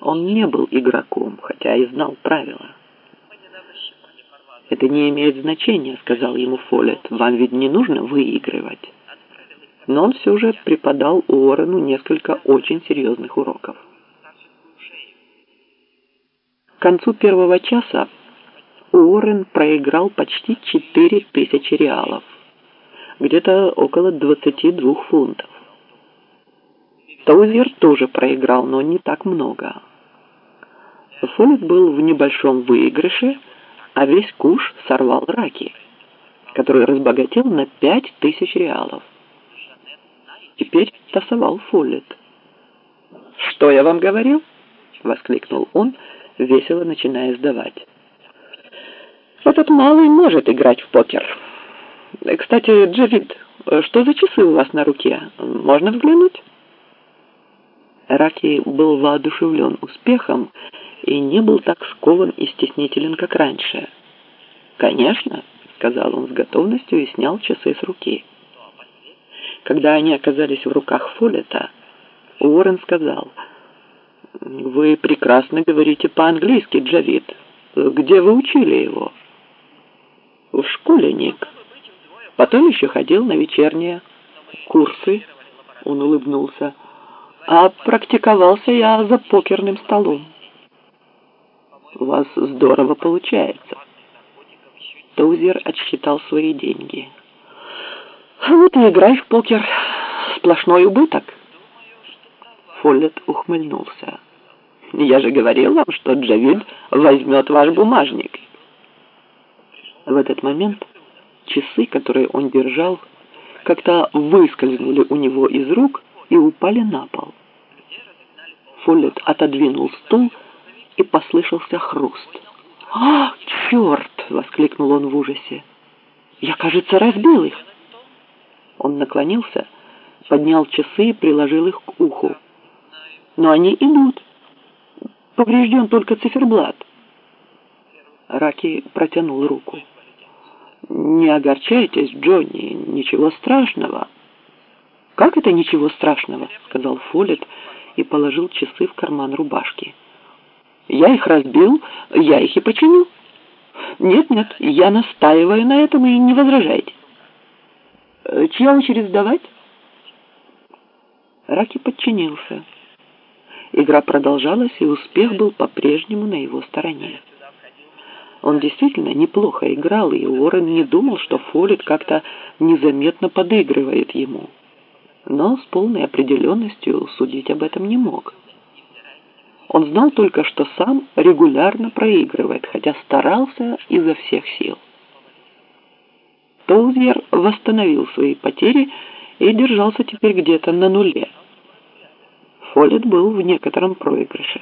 Он не был игроком, хотя и знал правила. «Это не имеет значения», — сказал ему Фоллетт. «Вам ведь не нужно выигрывать». Но он все же преподал Уоррену несколько очень серьезных уроков. К концу первого часа Уоррен проиграл почти 4000 реалов, где-то около 22 фунтов. Тоузер тоже проиграл, но не так много. Фоллетт был в небольшом выигрыше, а весь куш сорвал Раки, который разбогател на 5000 реалов. Теперь тасовал Фоллетт. «Что я вам говорил?» — воскликнул он, весело начиная сдавать. «Этот малый может играть в покер. Кстати, Джавид, что за часы у вас на руке? Можно взглянуть?» Раки был воодушевлен успехом и не был так скован и стеснителен, как раньше. «Конечно», — сказал он с готовностью и снял часы с руки. Когда они оказались в руках Фоллетта, Уоррен сказал: «Вы прекрасно говорите по-английски, Джавид. Где вы учили его?» «В школе, Ник. Потом еще ходил на вечерние курсы», — он улыбнулся. «А практиковался я за покерным столом». «У вас здорово получается». Тоузер отсчитал свои деньги. «Вот и играй в покер. Сплошной убыток». Фоллетт ухмыльнулся. «Я же говорил вам, что Джавид возьмет ваш бумажник». В этот момент часы, которые он держал, как-то выскользнули у него из рук и упали на пол. Фоллетт отодвинул стул, и послышался хруст. «А, черт!» — воскликнул он в ужасе. «Я, кажется, разбил их». Он наклонился, поднял часы и приложил их к уху. «Но они идут. Поврежден только циферблат». Раки протянул руку. «Не огорчайтесь, Джонни, ничего страшного». «Как это ничего страшного?» — сказал Фоллетт и положил часы в карман рубашки. «Я их разбил, я их и починю. Нет, я настаиваю на этом, и не возражайте. Чья очередь сдавать?» Раки подчинился. Игра продолжалась, и успех был по-прежнему на его стороне. Он действительно неплохо играл, и Уоррен не думал, что Фоллетт как-то незаметно подыгрывает ему. Но с полной определенностью судить об этом не мог. Он знал только, что сам регулярно проигрывает, хотя старался изо всех сил. Тоузер восстановил свои потери и держался теперь где-то на нуле. Фоллетт был в некотором проигрыше.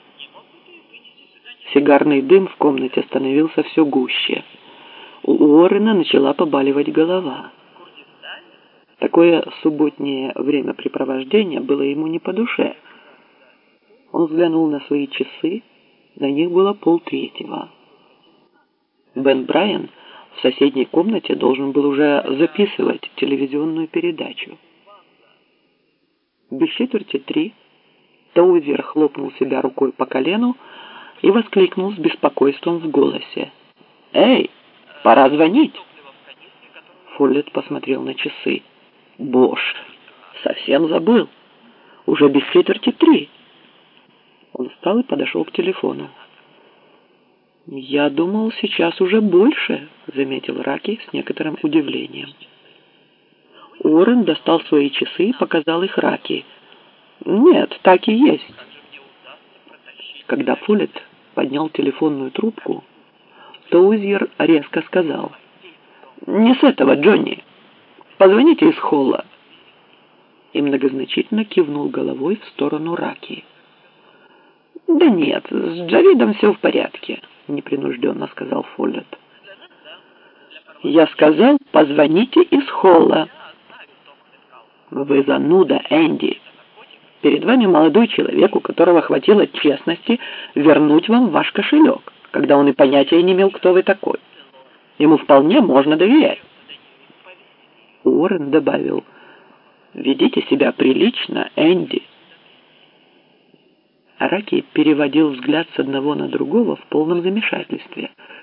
Сигарный дым в комнате становился все гуще. У Уоррена начала побаливать голова. Такое субботнее времяпрепровождение было ему не по душе. Он взглянул на свои часы, на них было 2:30. Бен Брайан в соседней комнате должен был уже записывать телевизионную передачу. Без 2:45 Тоузер хлопнул себя рукой по колену и воскликнул с беспокойством в голосе: «Эй, пора звонить!» Фоллетт посмотрел на часы. «Боже, совсем забыл! Уже без 2:45!» Он встал и подошел к телефону. «Я думал, сейчас уже больше», — заметил Раки с некоторым удивлением. Уоррен достал свои часы и показал их Раки. «Нет, так и есть». Когда Фоллетт поднял телефонную трубку, Тоузер резко сказал: «Не с этого, Джонни. Позвоните из холла». И многозначительно кивнул головой в сторону Раки. «Да нет, с Джавидом все в порядке», — непринужденно сказал Фоллетт. «Я сказал, позвоните из холла». «Вы зануда, Энди. Перед вами молодой человек, у которого хватило честности вернуть вам ваш кошелек, когда он и понятия не имел, кто вы такой. Ему вполне можно доверять». Уоррен добавил: «Ведите себя прилично, Энди». Араки переводил взгляд с одного на другого в полном замешательстве.